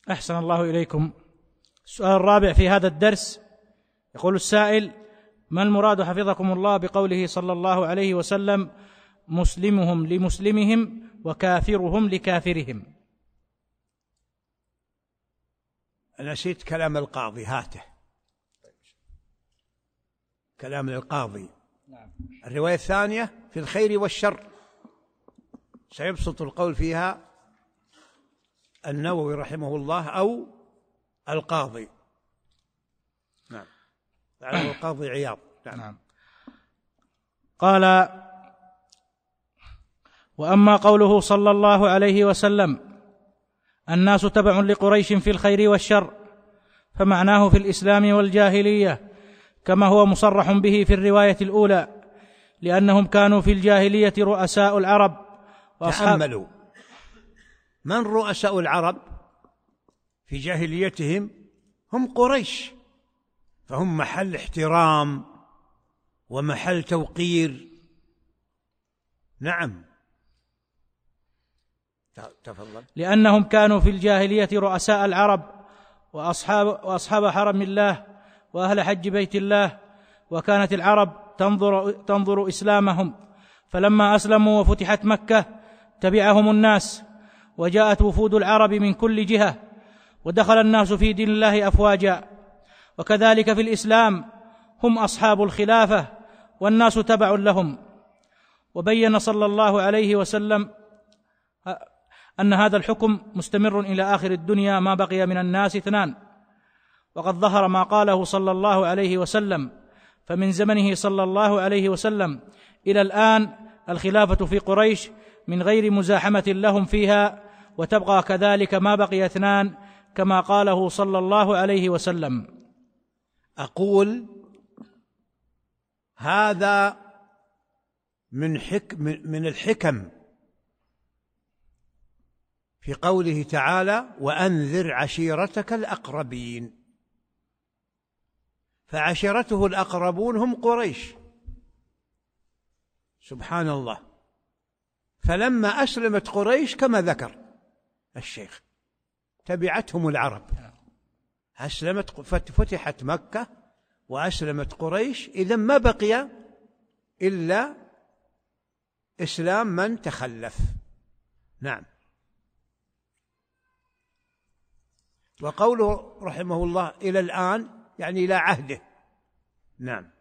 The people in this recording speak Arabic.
أحسن الله إليكم. السؤال الرابع في هذا الدرس، يقول السائل: ما المراد حفظكم الله بقوله صلى الله عليه وسلم: مسلمهم لمسلمهم وكافرهم لكافرهم؟ نسيت كلام القاضي، هاته كلام القاضي. الرواية الثانية في الخير والشر سيبسط القول فيها النووي رحمه الله أو القاضي. نعم، لعله القاضي عياض. نعم. قال: وأما قوله صلى الله عليه وسلم: الناس تبع لقريش في الخير والشر، فمعناه في الإسلام والجاهلية، كما هو مصرح به في الرواية الأولى، لأنهم كانوا في الجاهلية رؤساء العرب تأملوا، من رؤساء العرب في جاهليتهم؟ هم قريش، فهم محل احترام ومحل توقير. نعم، تفضل. لأنهم كانوا في الجاهلية رؤساء العرب وأصحاب حرم الله وأهل حج بيت الله، وكانت العرب تنظر إسلامهم، فلما أسلموا وفتحت مكة تبعهم الناس، وجاءت وفود العرب من كل جهة، ودخل الناس في دين الله أفواجا. وكذلك في الإسلام هم أصحاب الخلافة والناس تبع لهم. وبين صلى الله عليه وسلم أن هذا الحكم مستمر إلى آخر الدنيا ما بقي من الناس اثنان، وقد ظهر ما قاله صلى الله عليه وسلم، فمن زمنه صلى الله عليه وسلم إلى الآن الخلافة في قريش من غير مزاحمة لهم فيها، وتبقى كذلك ما بقي اثنان كما قاله صلى الله عليه وسلم. أقول هذا من الحكم في قوله تعالى: وأنذر عشيرتك الأقربين، فعشيرته الأقربون هم قريش، سبحان الله. فلما أسلمت قريش كما ذكر الشيخ تبعتهم العرب، فتحت مكة وأسلمت قريش، إذن ما بقي إلا إسلام من تخلف. نعم. وقوله رحمه الله إلى الآن يعني إلى عهده. نعم.